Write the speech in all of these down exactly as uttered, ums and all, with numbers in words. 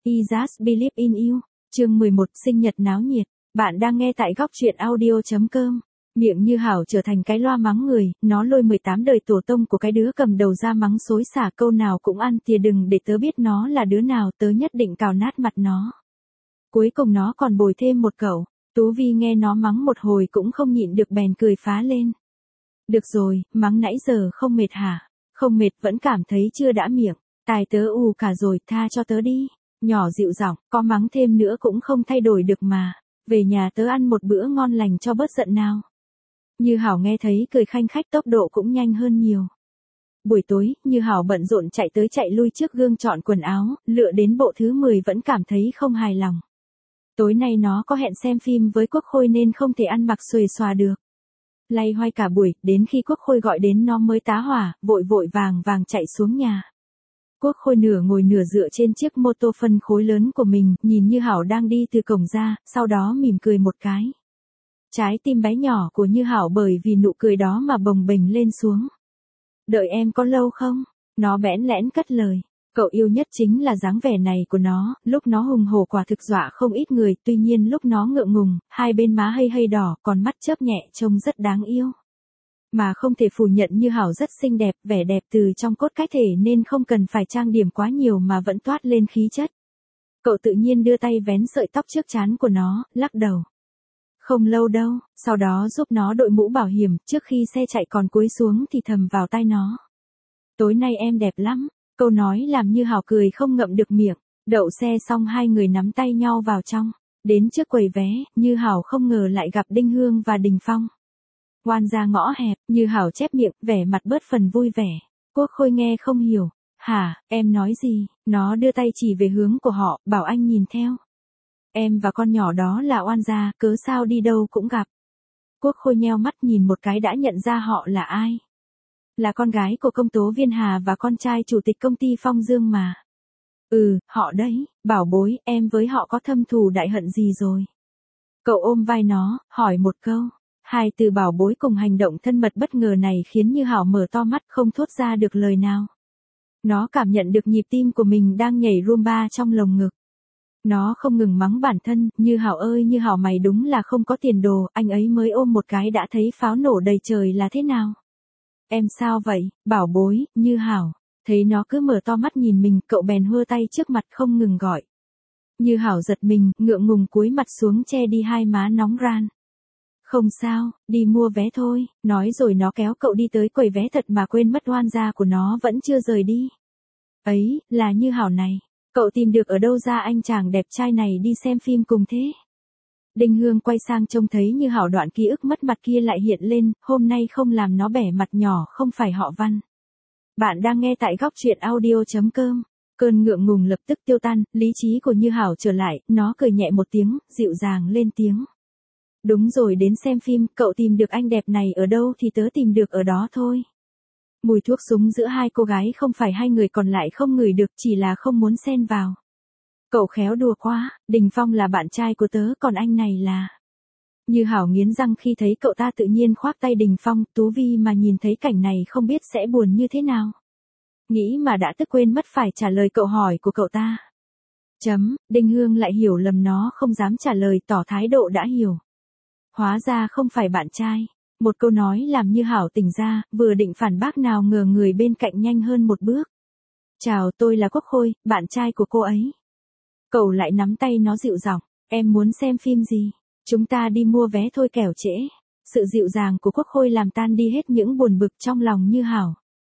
I Just Believe in You, chương mười một, sinh nhật náo nhiệt. Bạn đang nghe tại góc truyện audio chấm com. Miệng Như Hảo trở thành cái loa mắng người, nó lôi mười tám đời tổ tông của cái đứa cầm đầu ra mắng xối xả, câu nào cũng ăn tìa, đừng để tớ biết nó là đứa nào, tớ nhất định cào nát mặt nó. Cuối cùng nó còn bồi thêm một cậu. Tú Vi nghe nó mắng một hồi cũng không nhịn được bèn cười phá lên. Được rồi, mắng nãy giờ không mệt hả? Không mệt, vẫn cảm thấy chưa đã miệng. Tai tớ ù cả rồi, tha cho tớ đi. Nhỏ dịu giọng, có mắng thêm nữa cũng không thay đổi được mà. Về nhà tớ ăn một bữa ngon lành cho bớt giận nào. Như Hảo nghe thấy cười khanh khách, tốc độ cũng nhanh hơn nhiều. Buổi tối, Như Hảo bận rộn chạy tới chạy lui trước gương chọn quần áo, lựa đến bộ thứ mười vẫn cảm thấy không hài lòng. Tối nay nó có hẹn xem phim với Quốc Khôi nên không thể ăn mặc xuề xòa được. Lay hoay cả buổi, đến khi Quốc Khôi gọi đến nó mới tá hỏa, vội vội vàng vàng chạy xuống nhà. Quốc Khôi nửa ngồi nửa dựa trên chiếc mô tô phân khối lớn của mình, nhìn Như Hảo đang đi từ cổng ra, sau đó mỉm cười một cái. Trái tim bé nhỏ của Như Hảo bởi vì nụ cười đó mà bồng bềnh lên xuống. Đợi em có lâu không? Nó bẽn lẽn cất lời. Cậu yêu nhất chính là dáng vẻ này của nó, lúc nó hùng hổ quả thực dọa không ít người, tuy nhiên lúc nó ngượng ngùng, hai bên má hây hây đỏ, còn mắt chớp nhẹ trông rất đáng yêu. Mà không thể phủ nhận Như Hảo rất xinh đẹp, vẻ đẹp từ trong cốt cách thể nên không cần phải trang điểm quá nhiều mà vẫn toát lên khí chất. Cậu tự nhiên đưa tay vén sợi tóc trước trán của nó, lắc đầu. Không lâu đâu, sau đó giúp nó đội mũ bảo hiểm, trước khi xe chạy còn cúi xuống thì thầm vào tai nó. Tối nay em đẹp lắm. Câu nói làm Như Hảo cười không ngậm được miệng. Đậu xe xong hai người nắm tay nhau vào trong. Đến trước quầy vé, Như Hảo không ngờ lại gặp Đinh Hương và Đình Phong. Oan ra ngõ hẹp, Như Hảo chép miệng, vẻ mặt bớt phần vui vẻ. Quốc Khôi nghe không hiểu. Hả, em nói gì? Nó đưa tay chỉ về hướng của họ, bảo anh nhìn theo. Em và con nhỏ đó là oan gia, cớ sao đi đâu cũng gặp. Quốc Khôi nheo mắt nhìn một cái đã nhận ra họ là ai. Là con gái của công tố viên Hà và con trai chủ tịch công ty Phong Dương mà. Ừ, họ đấy, bảo bối, em với họ có thâm thù đại hận gì rồi? Cậu ôm vai nó, hỏi một câu. Hai từ bảo bối cùng hành động thân mật bất ngờ này khiến Như Hảo mở to mắt không thốt ra được lời nào. Nó cảm nhận được nhịp tim của mình đang nhảy rumba trong lồng ngực. Nó không ngừng mắng bản thân, Như Hảo ơi Như Hảo mày đúng là không có tiền đồ, anh ấy mới ôm một cái đã thấy pháo nổ đầy trời là thế nào? Em sao vậy, bảo bối, Như Hảo. Thấy nó cứ mở to mắt nhìn mình, cậu bèn hơ tay trước mặt không ngừng gọi. Như Hảo giật mình, ngượng ngùng cúi mặt xuống che đi hai má nóng ran. Không sao, đi mua vé thôi, nói rồi nó kéo cậu đi tới quầy vé thật mà quên mất oan gia của nó vẫn chưa rời đi. Ấy, là Như Hảo này, cậu tìm được ở đâu ra anh chàng đẹp trai này đi xem phim cùng thế? Đinh Hương quay sang trông thấy Như Hảo, đoạn ký ức mất mặt kia lại hiện lên, hôm nay không làm nó bẻ mặt nhỏ, không phải họ Văn. Bạn đang nghe tại góc truyện audio chấm com. Cơn ngượng ngùng lập tức tiêu tan, lý trí của Như Hảo trở lại, nó cười nhẹ một tiếng, dịu dàng lên tiếng. Đúng rồi, đến xem phim, cậu tìm được anh đẹp này ở đâu thì tớ tìm được ở đó thôi. Mùi thuốc súng giữa hai cô gái không phải hai người còn lại không ngửi được, chỉ là không muốn xen vào. Cậu khéo đùa quá, Đình Phong là bạn trai của tớ, còn anh này là... Như Hảo nghiến răng khi thấy cậu ta tự nhiên khoác tay Đình Phong, Tú Vi mà nhìn thấy cảnh này không biết sẽ buồn như thế nào. Nghĩ mà đã tức quên mất phải trả lời cậu hỏi của cậu ta. Chấm, Đinh Hương lại hiểu lầm, nó không dám trả lời, tỏ thái độ đã hiểu. Hóa ra không phải bạn trai. Một câu nói làm Như Hảo tỉnh ra, vừa định phản bác nào ngờ người bên cạnh nhanh hơn một bước. Chào, tôi là Quốc Khôi, bạn trai của cô ấy. Cậu lại nắm tay nó dịu giọng, em muốn xem phim gì? Chúng ta đi mua vé thôi kẻo trễ. Sự dịu dàng của Quốc Khôi làm tan đi hết những buồn bực trong lòng Như Hảo.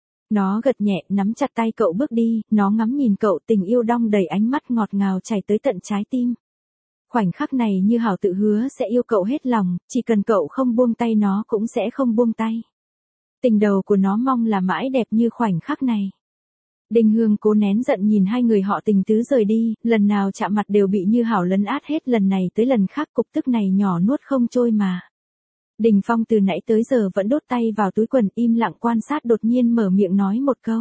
Nó gật nhẹ, nắm chặt tay cậu bước đi, nó ngắm nhìn cậu, tình yêu đong đầy ánh mắt ngọt ngào chảy tới tận trái tim. Khoảnh khắc này Như Hảo tự hứa sẽ yêu cậu hết lòng, chỉ cần cậu không buông tay nó cũng sẽ không buông tay. Tình đầu của nó mong là mãi đẹp như khoảnh khắc này. Đinh Hương cố nén giận nhìn hai người họ tình tứ rời đi, lần nào chạm mặt đều bị Như Hảo lấn át hết, lần này tới lần khác cục tức này nhỏ nuốt không trôi mà. Đình Phong từ nãy tới giờ vẫn đốt tay vào túi quần, im lặng quan sát, đột nhiên mở miệng nói một câu.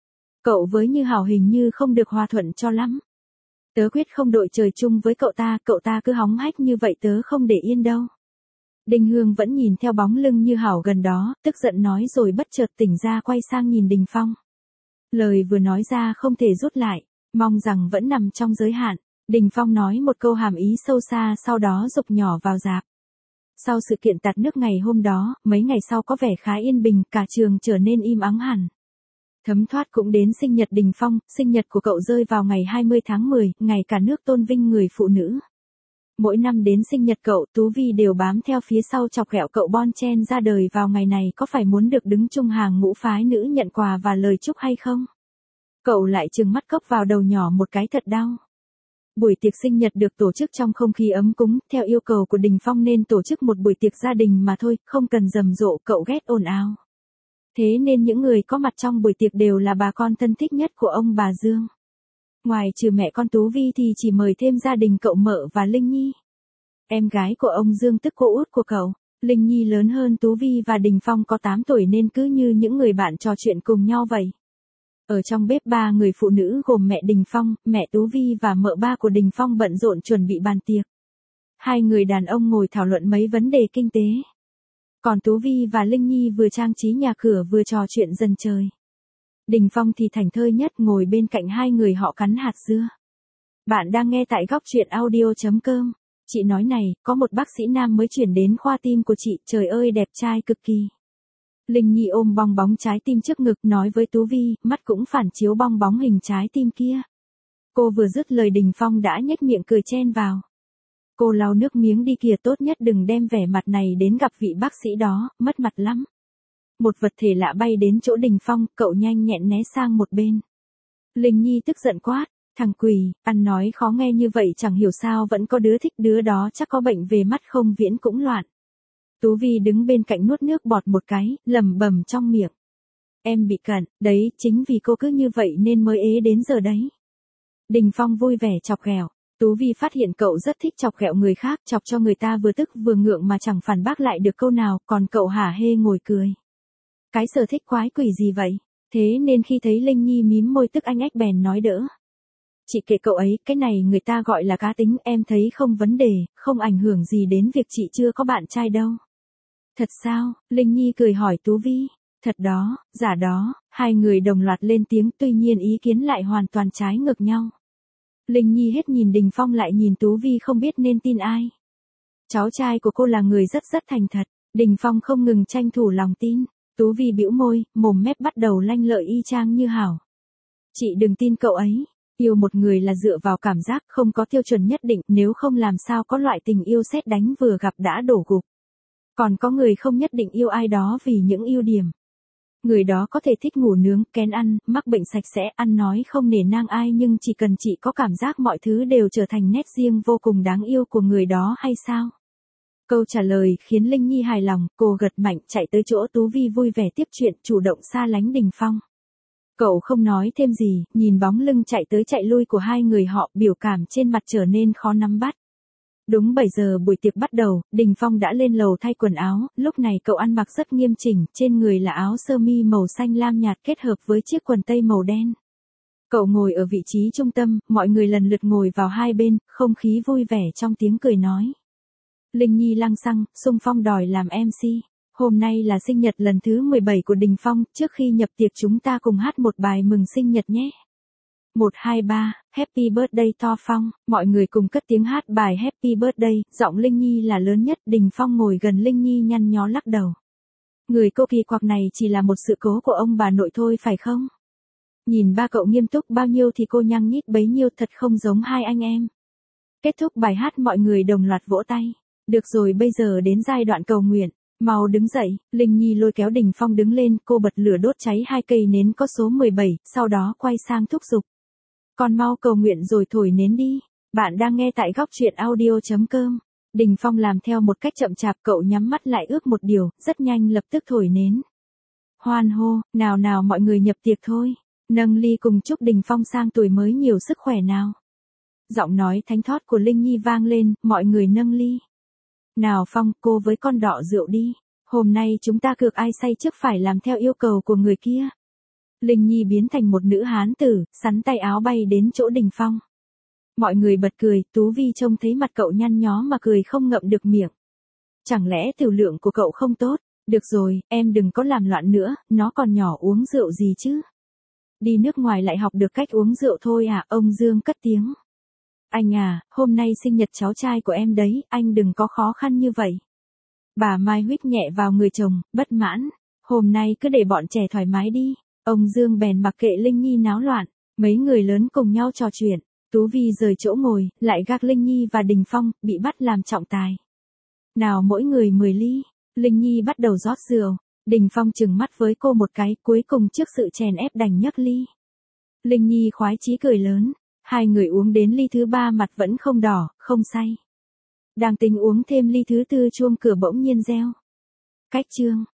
Cậu với Như Hảo hình như không được hòa thuận cho lắm. Tớ quyết không đội trời chung với cậu ta, cậu ta cứ hóng hách như vậy tớ không để yên đâu. Đinh Hương vẫn nhìn theo bóng lưng Như Hảo gần đó, tức giận nói rồi bất chợt tỉnh ra quay sang nhìn Đình Phong. Lời vừa nói ra không thể rút lại. Mong rằng vẫn nằm trong giới hạn. Đình Phong nói một câu hàm ý sâu xa sau đó dục nhỏ vào rạp. Sau sự kiện tạt nước ngày hôm đó, mấy ngày sau có vẻ khá yên bình, cả trường trở nên im ắng hẳn. Thấm thoát cũng đến sinh nhật Đình Phong, sinh nhật của cậu rơi vào ngày hai mươi tháng mười, ngày cả nước tôn vinh người phụ nữ. Mỗi năm đến sinh nhật cậu, Tú Vi đều bám theo phía sau chọc ghẹo cậu bon chen ra đời vào ngày này có phải muốn được đứng chung hàng ngũ phái nữ nhận quà và lời chúc hay không? Cậu lại trừng mắt cốc vào đầu nhỏ một cái thật đau. Buổi tiệc sinh nhật được tổ chức trong không khí ấm cúng, theo yêu cầu của Đình Phong nên tổ chức một buổi tiệc gia đình mà thôi, không cần rầm rộ, cậu ghét ồn ào. Thế nên những người có mặt trong buổi tiệc đều là bà con thân thích nhất của ông bà Dương. Ngoài trừ mẹ con Tú Vi thì chỉ mời thêm gia đình cậu Mợ và Linh Nhi. Em gái của ông Dương tức cô út của cậu. Linh Nhi lớn hơn Tú Vi và Đình Phong có tám tuổi nên cứ như những người bạn trò chuyện cùng nhau vậy. Ở trong bếp ba người phụ nữ gồm mẹ Đình Phong, mẹ Tú Vi và mợ ba của Đình Phong bận rộn chuẩn bị bàn tiệc. Hai người đàn ông ngồi thảo luận mấy vấn đề kinh tế. Còn Tú Vi và Linh Nhi vừa trang trí nhà cửa vừa trò chuyện dần trời. Đình Phong thì thảnh thơi nhất ngồi bên cạnh hai người họ cắn hạt dưa. Bạn đang nghe tại góc truyện audio chấm com. Chị nói này, có một bác sĩ nam mới chuyển đến khoa tim của chị, trời ơi đẹp trai cực kỳ. Linh Nhi ôm bong bóng trái tim trước ngực nói với Tú Vi, mắt cũng phản chiếu bong bóng hình trái tim kia. Cô vừa dứt lời Đình Phong đã nhếch miệng cười chen vào. Cô lau nước miếng đi kìa, tốt nhất đừng đem vẻ mặt này đến gặp vị bác sĩ đó, mất mặt lắm. Một vật thể lạ bay đến chỗ Đình Phong, cậu nhanh nhẹn né sang một bên. Linh Nhi tức giận quát, thằng quỳ, ăn nói khó nghe như vậy chẳng hiểu sao vẫn có đứa thích, đứa đó chắc có bệnh về mắt không viễn cũng loạn. Tú Vi đứng bên cạnh nuốt nước bọt một cái, lẩm bẩm trong miệng. Em bị cận, đấy, chính vì cô cứ như vậy nên mới ế đến giờ đấy. Đình Phong vui vẻ chọc ghẹo. Tú Vi phát hiện cậu rất thích chọc ghẹo người khác, chọc cho người ta vừa tức vừa ngượng mà chẳng phản bác lại được câu nào, còn cậu hả hê ngồi cười. Cái sở thích quái quỷ gì vậy? Thế nên khi thấy Linh Nhi mím môi tức anh ách bèn nói đỡ. Chị kệ cậu ấy, cái này người ta gọi là cá tính, em thấy không vấn đề, không ảnh hưởng gì đến việc chị chưa có bạn trai đâu. Thật sao? Linh Nhi cười hỏi Tú Vi. Thật đó, giả đó, hai người đồng loạt lên tiếng, tuy nhiên ý kiến lại hoàn toàn trái ngược nhau. Linh Nhi hết nhìn Đình Phong lại nhìn Tú Vi không biết nên tin ai. Cháu trai của cô là người rất rất thành thật, Đình Phong không ngừng tranh thủ lòng tin. Tú Vi bĩu môi, mồm mép bắt đầu lanh lợi y chang như Hảo. Chị đừng tin cậu ấy, yêu một người là dựa vào cảm giác, không có tiêu chuẩn nhất định, nếu không làm sao có loại tình yêu sét đánh vừa gặp đã đổ gục. Còn có người không nhất định yêu ai đó vì những ưu điểm. Người đó có thể thích ngủ nướng, kén ăn, mắc bệnh sạch sẽ, ăn nói không nể nang ai nhưng chỉ cần chị có cảm giác mọi thứ đều trở thành nét riêng vô cùng đáng yêu của người đó hay sao? Câu trả lời khiến Linh Nhi hài lòng, cô gật mạnh chạy tới chỗ Tú Vi vui vẻ tiếp chuyện, chủ động xa lánh Đình Phong. Cậu không nói thêm gì, nhìn bóng lưng chạy tới chạy lui của hai người họ, biểu cảm trên mặt trở nên khó nắm bắt. Đúng bảy giờ buổi tiệc bắt đầu, Đình Phong đã lên lầu thay quần áo, lúc này cậu ăn mặc rất nghiêm chỉnh, trên người là áo sơ mi màu xanh lam nhạt kết hợp với chiếc quần tây màu đen. Cậu ngồi ở vị trí trung tâm, mọi người lần lượt ngồi vào hai bên, không khí vui vẻ trong tiếng cười nói. Linh Nhi lăng xăng, xung phong đòi làm em xê. Hôm nay là sinh nhật lần thứ mười bảy của Đình Phong, trước khi nhập tiệc chúng ta cùng hát một bài mừng sinh nhật nhé. một hai ba, Happy Birthday To Phong, mọi người cùng cất tiếng hát bài Happy Birthday, giọng Linh Nhi là lớn nhất, Đình Phong ngồi gần Linh Nhi nhăn nhó lắc đầu. Người cô kỳ quặc này chỉ là một sự cố của ông bà nội thôi phải không? Nhìn ba cậu nghiêm túc bao nhiêu thì cô nhăng nhít bấy nhiêu, thật không giống hai anh em. Kết thúc bài hát mọi người đồng loạt vỗ tay. Được rồi, bây giờ đến giai đoạn cầu nguyện. Mau đứng dậy, Linh Nhi lôi kéo Đình Phong đứng lên, cô bật lửa đốt cháy hai cây nến có số mười bảy, sau đó quay sang thúc giục. Con mau cầu nguyện rồi thổi nến đi. Bạn đang nghe tại góc truyện audio chấm com. Đình Phong làm theo một cách chậm chạp, cậu nhắm mắt lại ước một điều, rất nhanh lập tức thổi nến. Hoan hô, nào nào mọi người nhập tiệc thôi. Nâng ly cùng chúc Đình Phong sang tuổi mới nhiều sức khỏe nào. Giọng nói thánh thót của Linh Nhi vang lên, mọi người nâng ly. Nào Phong, cô với con đọ rượu đi. Hôm nay chúng ta cược ai say trước phải làm theo yêu cầu của người kia. Linh Nhi biến thành một nữ hán tử, sắn tay áo bay đến chỗ Đình Phong. Mọi người bật cười, Tú Vi trông thấy mặt cậu nhăn nhó mà cười không ngậm được miệng. Chẳng lẽ tiểu lượng của cậu không tốt? Được rồi, em đừng có làm loạn nữa, nó còn nhỏ uống rượu gì chứ. Đi nước ngoài lại học được cách uống rượu thôi à, ông Dương cất tiếng. Anh à, hôm nay sinh nhật cháu trai của em đấy, anh đừng có khó khăn như vậy. Bà Mai huýt nhẹ vào người chồng, bất mãn. Hôm nay cứ để bọn trẻ thoải mái đi. Ông Dương bèn mặc kệ Linh Nhi náo loạn. Mấy người lớn cùng nhau trò chuyện. Tú Vi rời chỗ ngồi, lại gác Linh Nhi và Đình Phong, bị bắt làm trọng tài. Nào mỗi người mười ly. Linh Nhi bắt đầu rót rượu. Đình Phong trừng mắt với cô một cái, cuối cùng trước sự chèn ép đành nhấc ly. Linh Nhi khoái chí cười lớn. Hai người uống đến ly thứ ba mặt vẫn không đỏ, không say. Đang tính uống thêm ly thứ tư chuông cửa bỗng nhiên reo. Cách chương.